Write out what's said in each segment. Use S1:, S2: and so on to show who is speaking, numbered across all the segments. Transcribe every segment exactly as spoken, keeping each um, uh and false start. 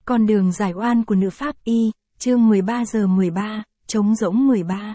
S1: Con đường giải oan của nữ pháp y, chương mười ba giờ mười ba, trống rỗng mười ba.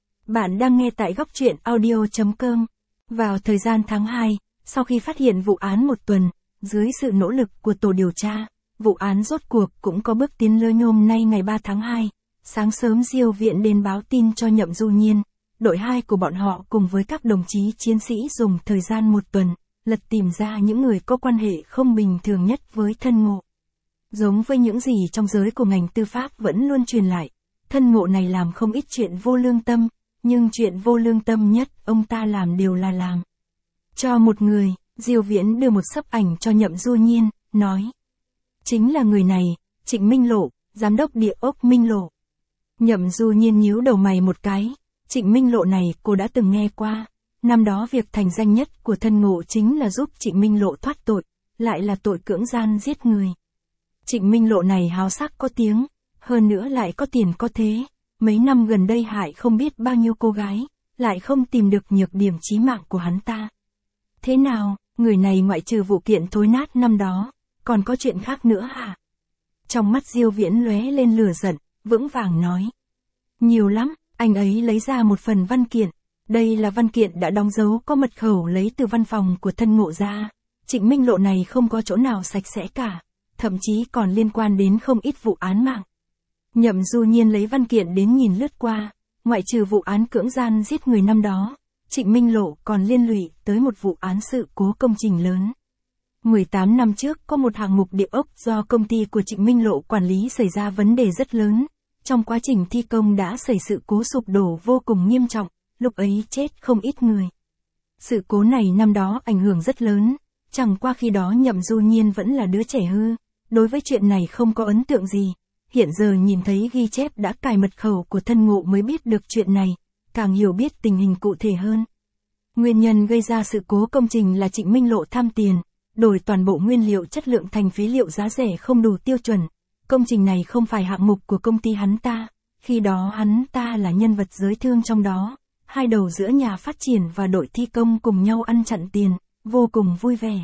S1: Bạn đang nghe tại góc truyện audio chấm com. Vào thời gian tháng hai, sau khi phát hiện vụ án một tuần, dưới sự nỗ lực của tổ điều tra, vụ án rốt cuộc cũng có bước tiến lớn. Hôm nay ngày ba tháng hai, sáng sớm Diêu Viện đến báo tin cho Nhậm Du Nhiên. Đội hai của bọn họ cùng với các đồng chí chiến sĩ dùng thời gian một tuần, lật tìm ra những người có quan hệ không bình thường nhất với Thân Ngộ. Giống với những gì trong giới của ngành tư pháp vẫn luôn truyền lại, Thân Ngộ này làm không ít chuyện vô lương tâm, nhưng chuyện vô lương tâm nhất ông ta làm đều là làm cho một người. Diêu Viễn đưa một xấp ảnh cho Nhậm Du Nhiên, nói: chính là người này, Trịnh Minh Lộ, giám đốc địa ốc Minh Lộ. Nhậm Du Nhiên nhíu đầu mày một cái. Trịnh Minh Lộ này cô đã từng nghe qua. Năm đó việc thành danh nhất của Thân Ngộ chính là giúp Trịnh Minh Lộ thoát tội, lại là tội cưỡng gian giết người. Trịnh Minh Lộ này háo sắc có tiếng, hơn nữa lại có tiền có thế. Mấy năm gần đây hại không biết bao nhiêu cô gái, lại không tìm được nhược điểm chí mạng của hắn ta. Thế nào, người này ngoại trừ vụ kiện thối nát năm đó, còn có chuyện khác nữa hả? Trong mắt Diêu Viễn lóe lên lửa giận, vững vàng nói: nhiều lắm. Anh ấy lấy ra một phần văn kiện. Đây là văn kiện đã đóng dấu có mật khẩu lấy từ văn phòng của Thân Ngộ ra. Trịnh Minh Lộ này không có chỗ nào sạch sẽ cả, thậm chí còn liên quan đến không ít vụ án mạng. Nhậm Du Nhiên lấy văn kiện đến nhìn lướt qua, ngoại trừ vụ án cưỡng gian giết người năm đó, Trịnh Minh Lộ còn liên lụy tới một vụ án sự cố công trình lớn. mười tám năm trước có một hạng mục địa ốc do công ty của Trịnh Minh Lộ quản lý xảy ra vấn đề rất lớn. Trong quá trình thi công đã xảy sự cố sụp đổ vô cùng nghiêm trọng, lúc ấy chết không ít người. Sự cố này năm đó ảnh hưởng rất lớn, chẳng qua khi đó Nhậm Du Nhiên vẫn là đứa trẻ hư, đối với chuyện này không có ấn tượng gì. Hiện giờ nhìn thấy ghi chép đã cài mật khẩu của Thân Ngộ mới biết được chuyện này, càng hiểu biết tình hình cụ thể hơn. Nguyên nhân gây ra sự cố công trình là Trịnh Minh Lộ tham tiền, đổi toàn bộ nguyên liệu chất lượng thành phế liệu giá rẻ không đủ tiêu chuẩn. Công trình này không phải hạng mục của công ty hắn ta, khi đó hắn ta là nhân vật giới thương trong đó, hai đầu giữa nhà phát triển và đội thi công cùng nhau ăn chặn tiền, vô cùng vui vẻ.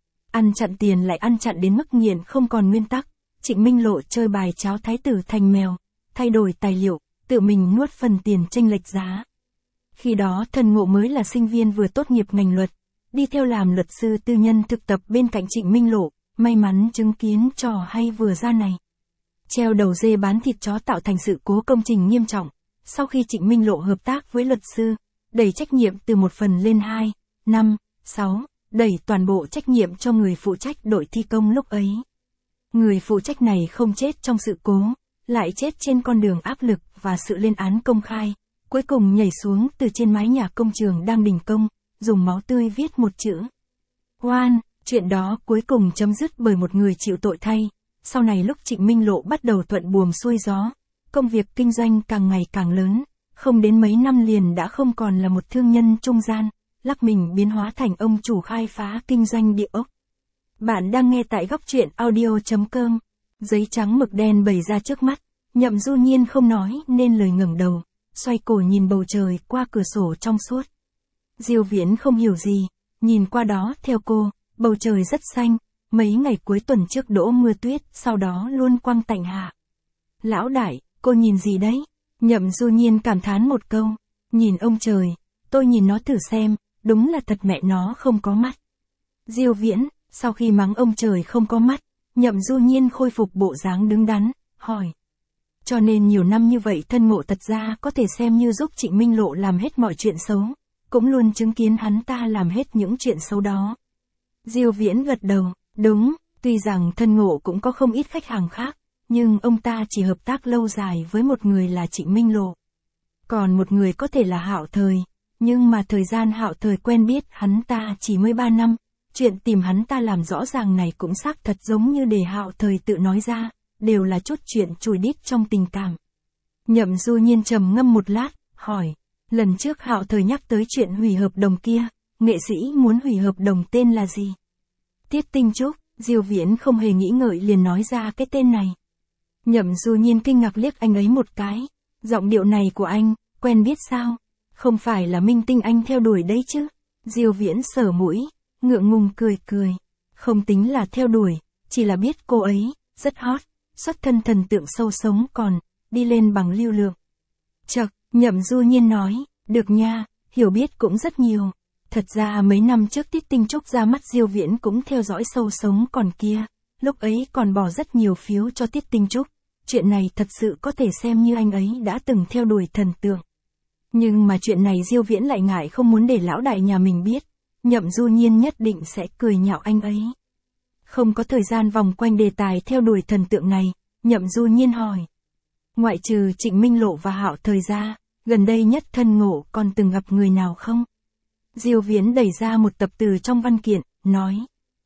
S1: Ăn chặn tiền lại ăn chặn đến mức nghiện không còn nguyên tắc, Trịnh Minh Lộ chơi bài cháo thái tử thành mèo, thay đổi tài liệu, tự mình nuốt phần tiền chênh lệch giá. Khi đó Thân Ngộ mới là sinh viên vừa tốt nghiệp ngành luật, đi theo làm luật sư tư nhân thực tập bên cạnh Trịnh Minh Lộ, may mắn chứng kiến trò hay vừa ra này. Treo đầu dê bán thịt chó tạo thành sự cố công trình nghiêm trọng. Sau khi Trịnh Minh Lộ hợp tác với luật sư, đẩy trách nhiệm từ một phần lên hai, năm, sáu, đẩy toàn bộ trách nhiệm cho người phụ trách đội thi công lúc ấy. Người phụ trách này không chết trong sự cố, lại chết trên con đường áp lực và sự lên án công khai, cuối cùng nhảy xuống từ trên mái nhà công trường đang đình công, dùng máu tươi viết một chữ oan. Chuyện đó cuối cùng chấm dứt bởi một người chịu tội thay. Sau này lúc Trịnh Minh Lộ bắt đầu thuận buồm xuôi gió, công việc kinh doanh càng ngày càng lớn, không đến mấy năm liền đã không còn là một thương nhân trung gian, lắc mình biến hóa thành ông chủ khai phá kinh doanh địa ốc. Bạn đang nghe tại góc truyện audio chấm com. Giấy trắng mực đen bày ra trước mắt, Nhậm Du Nhiên không nói nên lời ngẩng đầu, xoay cổ nhìn bầu trời qua cửa sổ trong suốt. Diêu Viễn không hiểu gì, nhìn qua đó theo cô, bầu trời rất xanh. Mấy ngày cuối tuần trước đổ mưa tuyết, sau đó luôn quang tạnh hạ. Lão đại, cô nhìn gì đấy? Nhậm Du Nhiên cảm thán một câu. Nhìn ông trời, tôi nhìn nó thử xem, đúng là thật mẹ nó không có mắt. Diêu Viễn, sau khi mắng ông trời không có mắt, Nhậm Du Nhiên khôi phục bộ dáng đứng đắn, hỏi. Cho nên nhiều năm như vậy Thân Ngộ thật ra có thể xem như giúp Trịnh Minh Lộ làm hết mọi chuyện xấu, cũng luôn chứng kiến hắn ta làm hết những chuyện xấu đó. Diêu Viễn gật đầu. Đúng, tuy rằng Thân Ngộ cũng có không ít khách hàng khác, nhưng ông ta chỉ hợp tác lâu dài với một người là Trịnh Minh Lộ. Còn một người có thể là Hạo Thời, nhưng mà thời gian Hạo Thời quen biết hắn ta chỉ mới ba năm, chuyện tìm hắn ta làm rõ ràng này cũng xác thật giống như để Hạo Thời tự nói ra, đều là chút chuyện chùi đít trong tình cảm. Nhậm Du Nhiên trầm ngâm một lát, hỏi, lần trước Hạo Thời nhắc tới chuyện hủy hợp đồng kia, nghệ sĩ muốn hủy hợp đồng tên là gì? Tiết Tinh Trúc. Diêu Viễn không hề nghĩ ngợi liền nói ra cái tên này. Nhậm Du Nhiên kinh ngạc liếc anh ấy một cái. Giọng điệu này của anh, quen biết sao? Không phải là minh tinh anh theo đuổi đấy chứ? Diêu Viễn sờ mũi, ngượng ngùng cười cười. Không tính là theo đuổi, chỉ là biết cô ấy, rất hot. xuất thân thần tượng sâu sống còn, đi lên bằng lưu lượng. Chậc, Nhậm Du Nhiên nói, được nha, hiểu biết cũng rất nhiều. Thật ra mấy năm trước Tiết Tinh Trúc ra mắt Diêu Viễn cũng theo dõi sâu sống còn kia, lúc ấy còn bỏ rất nhiều phiếu cho Tiết Tinh Trúc. Chuyện này thật sự có thể xem như anh ấy đã từng theo đuổi thần tượng. Nhưng mà chuyện này Diêu Viễn lại ngại không muốn để lão đại nhà mình biết, Nhậm Du Nhiên nhất định sẽ cười nhạo anh ấy. Không có thời gian vòng quanh đề tài theo đuổi thần tượng này, Nhậm Du Nhiên hỏi. Ngoại trừ Trịnh Minh Lộ và Hạo Thời ra, gần đây nhất thân ngộ còn từng gặp người nào không? Diêu Viễn đẩy ra một tập từ trong văn kiện, nói.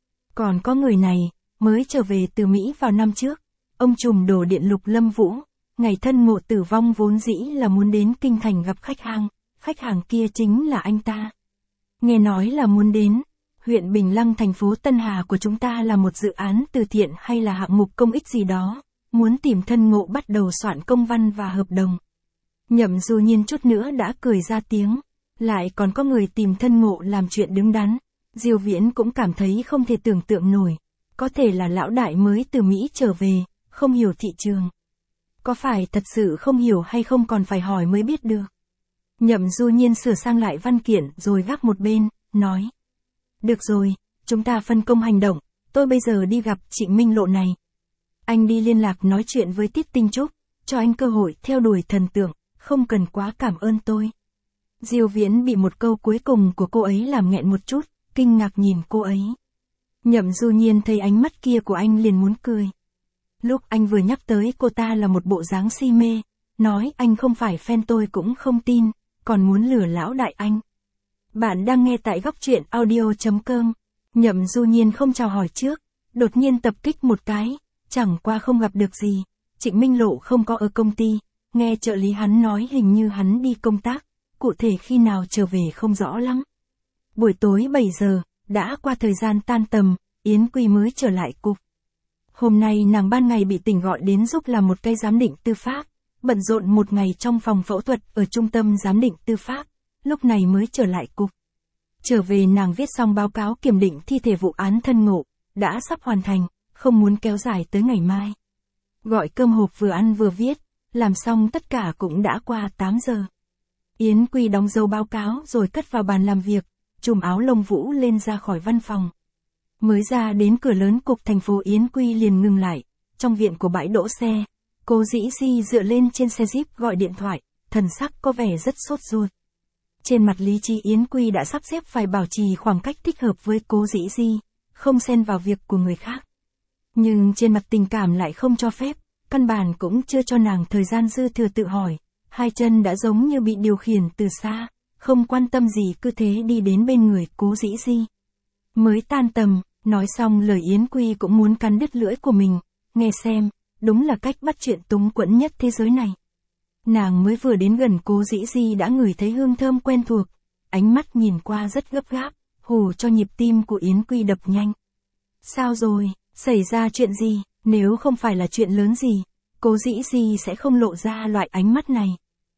S1: Còn có người này, mới trở về từ Mỹ vào năm trước, ông trùm đồ điện Lục Lâm Vũ, ngày thân ngộ tử vong vốn dĩ là muốn đến kinh thành gặp khách hàng, khách hàng kia chính là anh ta. Nghe nói là muốn đến, huyện Bình Lăng thành phố Tân Hà của chúng ta là một dự án từ thiện hay là hạng mục công ích gì đó, muốn tìm thân ngộ bắt đầu soạn công văn và hợp đồng. Nhậm Du Nhiên chút nữa đã cười ra tiếng, lại còn có người tìm thân ngộ làm chuyện đứng đắn. Diêu Viễn cũng cảm thấy không thể tưởng tượng nổi, có thể là lão đại mới từ Mỹ trở về, không hiểu thị trường. Có phải thật sự không hiểu hay không còn phải hỏi mới biết được. Nhậm Du Nhiên sửa sang lại văn kiện rồi gác một bên, nói. Được rồi, chúng ta phân công hành động, tôi bây giờ đi gặp Trịnh Minh Lộ này. Anh đi liên lạc nói chuyện với Tiết Tinh Trúc, cho anh cơ hội theo đuổi thần tượng, không cần quá cảm ơn tôi. Diêu Viễn bị một câu cuối cùng của cô ấy làm nghẹn một chút, kinh ngạc nhìn cô ấy. Nhậm Du Nhiên thấy ánh mắt kia của anh liền muốn cười. Lúc anh vừa nhắc tới cô ta là một bộ dáng si mê, nói anh không phải fan tôi cũng không tin, còn muốn lừa lão đại anh. Bạn đang nghe tại góc truyện audio chấm com. Nhậm Du Nhiên không chào hỏi trước, đột nhiên tập kích một cái, chẳng qua không gặp được gì. Trịnh Minh Lộ không có ở công ty, nghe trợ lý hắn nói hình như hắn đi công tác, cụ thể khi nào trở về không rõ lắm. Buổi tối bảy giờ, đã qua thời gian tan tầm, Yến Quy mới trở lại cục. Hôm nay nàng ban ngày bị tỉnh gọi đến giúp làm một cái giám định tư pháp, bận rộn một ngày trong phòng phẫu thuật ở trung tâm giám định tư pháp, lúc này mới trở lại cục. Trở về nàng viết xong báo cáo kiểm định thi thể vụ án thân ngộ, đã sắp hoàn thành, không muốn kéo dài tới ngày mai. Gọi cơm hộp vừa ăn vừa viết, làm xong tất cả cũng đã qua tám giờ. Yến Quy đóng dấu báo cáo rồi cất vào bàn làm việc, chùm áo lông vũ lên ra khỏi văn phòng. Mới ra đến cửa lớn cục thành phố Yến Quy liền ngừng lại, trong viện của bãi đỗ xe, Cố Dĩ Di dựa lên trên xe Jeep gọi điện thoại, thần sắc có vẻ rất sốt ruột. Trên mặt lý trí Yến Quy đã sắp xếp phải bảo trì khoảng cách thích hợp với Cố Dĩ Di, không xen vào việc của người khác. Nhưng trên mặt tình cảm lại không cho phép, căn bản cũng chưa cho nàng thời gian dư thừa tự hỏi, hai chân đã giống như bị điều khiển từ xa, không quan tâm gì cứ thế đi đến bên người Cố Dĩ Di. Mới tan tầm, nói xong lời Yến Quy cũng muốn cắn đứt lưỡi của mình, nghe xem, đúng là cách bắt chuyện túng quẫn nhất thế giới này. Nàng mới vừa đến gần Cố Dĩ Di đã ngửi thấy hương thơm quen thuộc, ánh mắt nhìn qua rất gấp gáp, hù cho nhịp tim của Yến Quy đập nhanh. Sao rồi, xảy ra chuyện gì, nếu không phải là chuyện lớn gì, Cố Dĩ Di sẽ không lộ ra loại ánh mắt này.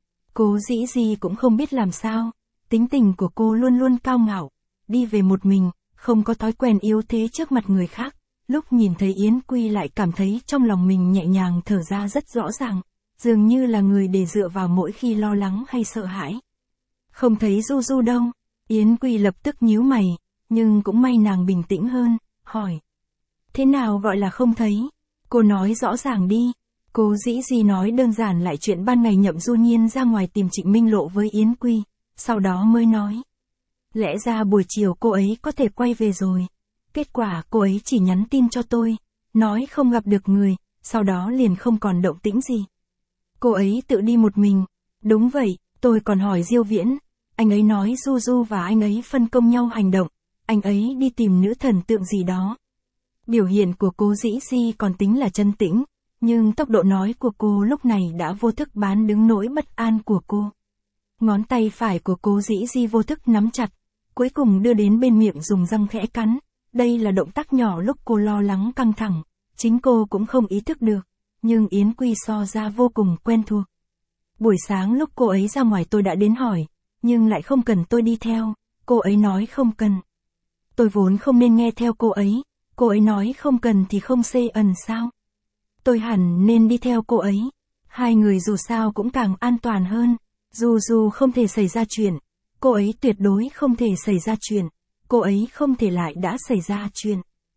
S1: Cố Dĩ Di cũng không biết làm sao, tính tình của cô luôn luôn cao ngạo, đi về một mình, không có thói quen yếu thế trước mặt người khác. Lúc nhìn thấy Yến Quy lại cảm thấy trong lòng mình nhẹ nhàng thở ra rất rõ ràng, dường như là người để dựa vào mỗi khi lo lắng hay sợ hãi. Không thấy Du Du đâu, Yến Quy lập tức nhíu mày, nhưng cũng may nàng bình tĩnh hơn, hỏi. Thế nào gọi là không thấy? Cô nói rõ ràng đi. Cố Dĩ Di nói đơn giản lại chuyện ban ngày Nhậm Du Nhiên ra ngoài tìm Trịnh Minh Lộ với Yến Quy, sau đó mới nói. Lẽ ra buổi chiều cô ấy có thể quay về rồi. Kết quả cô ấy chỉ nhắn tin cho tôi, nói không gặp được người, sau đó liền không còn động tĩnh gì. Cô ấy tự đi một mình. Đúng vậy, tôi còn hỏi Diêu Viễn, anh ấy nói Du Du và anh ấy phân công nhau hành động, anh ấy đi tìm nữ thần tượng gì đó. Biểu hiện của Cố Dĩ Di còn tính là chân tĩnh, nhưng tốc độ nói của cô lúc này đã vô thức bán đứng nỗi bất an của cô. Ngón tay phải của Cố Dĩ Di vô thức nắm chặt, cuối cùng đưa đến bên miệng dùng răng khẽ cắn. Đây là động tác nhỏ lúc cô lo lắng căng thẳng, chính cô cũng không ý thức được, nhưng Yến Quy so ra vô cùng quen thuộc. Buổi sáng lúc cô ấy ra ngoài tôi đã đến hỏi, nhưng lại không cần tôi đi theo, cô ấy nói không cần. Tôi vốn không nên nghe theo cô ấy, cô ấy nói không cần thì không xê ẩn sao. tôi hẳn nên đi theo cô ấy. Hai người dù sao cũng càng an toàn hơn. Dù dù không thể xảy ra chuyện, cô ấy tuyệt đối không thể xảy ra chuyện. Cô ấy không thể lại đã xảy ra chuyện.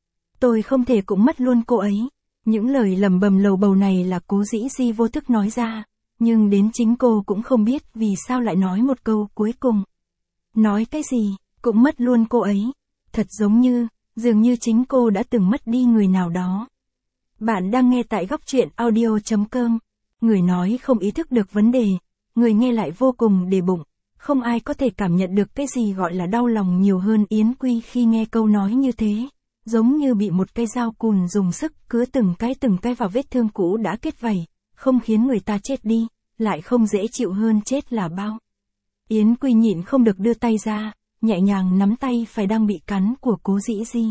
S1: Tôi không thể cũng mất luôn cô ấy. Những lời lầm bầm lầu bầu này là Cố Dĩ Di vô thức nói ra, nhưng đến chính cô cũng không biết vì sao lại nói một câu cuối cùng. Nói cái gì, cũng mất luôn cô ấy. Thật giống như, dường như chính cô đã từng mất đi người nào đó. Bạn đang nghe tại góc truyện audio chấm com. Người nói không ý thức được vấn đề, người nghe lại vô cùng để bụng. Không ai có thể cảm nhận được cái gì gọi là đau lòng nhiều hơn Yến Quy khi nghe câu nói như thế. Giống như bị một cây dao cùn dùng sức cứa từng cái từng cái vào vết thương cũ đã kết vảy, không khiến người ta chết đi, lại không dễ chịu hơn chết là bao. Yến Quy nhịn không được đưa tay ra, nhẹ nhàng nắm tay phải đang bị cắn của Cố Dĩ Di.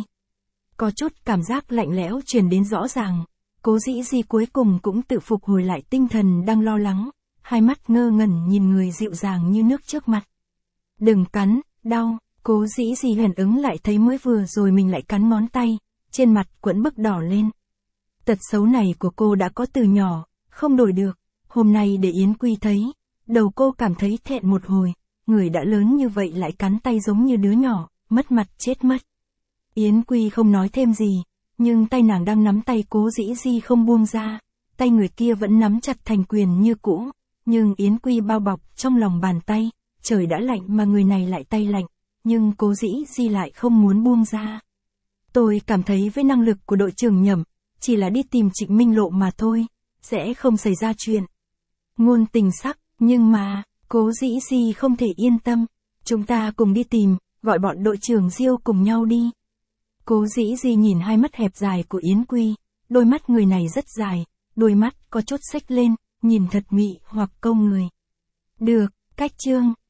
S1: Có chút cảm giác lạnh lẽo truyền đến rõ ràng. Cố Dĩ Di cuối cùng cũng tự phục hồi lại tinh thần đang lo lắng, hai mắt ngơ ngẩn nhìn người dịu dàng như nước trước mặt. Đừng cắn, đau. Cố Dĩ Di hẳn ứng lại thấy mới vừa rồi mình lại cắn ngón tay, trên mặt quẫn bức đỏ lên. Tật xấu này của cô đã có từ nhỏ, không đổi được, hôm nay để Yến Quy thấy, đầu cô cảm thấy thẹn một hồi, người đã lớn như vậy lại cắn tay giống như đứa nhỏ, mất mặt chết mất. Yến Quy không nói thêm gì, nhưng tay nàng đang nắm tay Cố Dĩ Di không buông ra, tay người kia vẫn nắm chặt thành quyền như cũ, nhưng Yến Quy bao bọc trong lòng bàn tay, trời đã lạnh mà người này lại tay lạnh. Nhưng Cố Dĩ Di lại không muốn buông ra. Tôi cảm thấy với năng lực của đội trưởng Nhậm, chỉ là đi tìm Trịnh Minh Lộ mà thôi, sẽ không xảy ra chuyện. Ngôn Tình sắc, nhưng mà, Cố Dĩ Di không thể yên tâm. Chúng ta cùng đi tìm, gọi bọn đội trưởng Diêu cùng nhau đi. Cố Dĩ Di nhìn hai mắt hẹp dài của Yến Quy, đôi mắt người này rất dài, đôi mắt có chút xếch lên, nhìn thật mị hoặc câu người. Được, cách chương.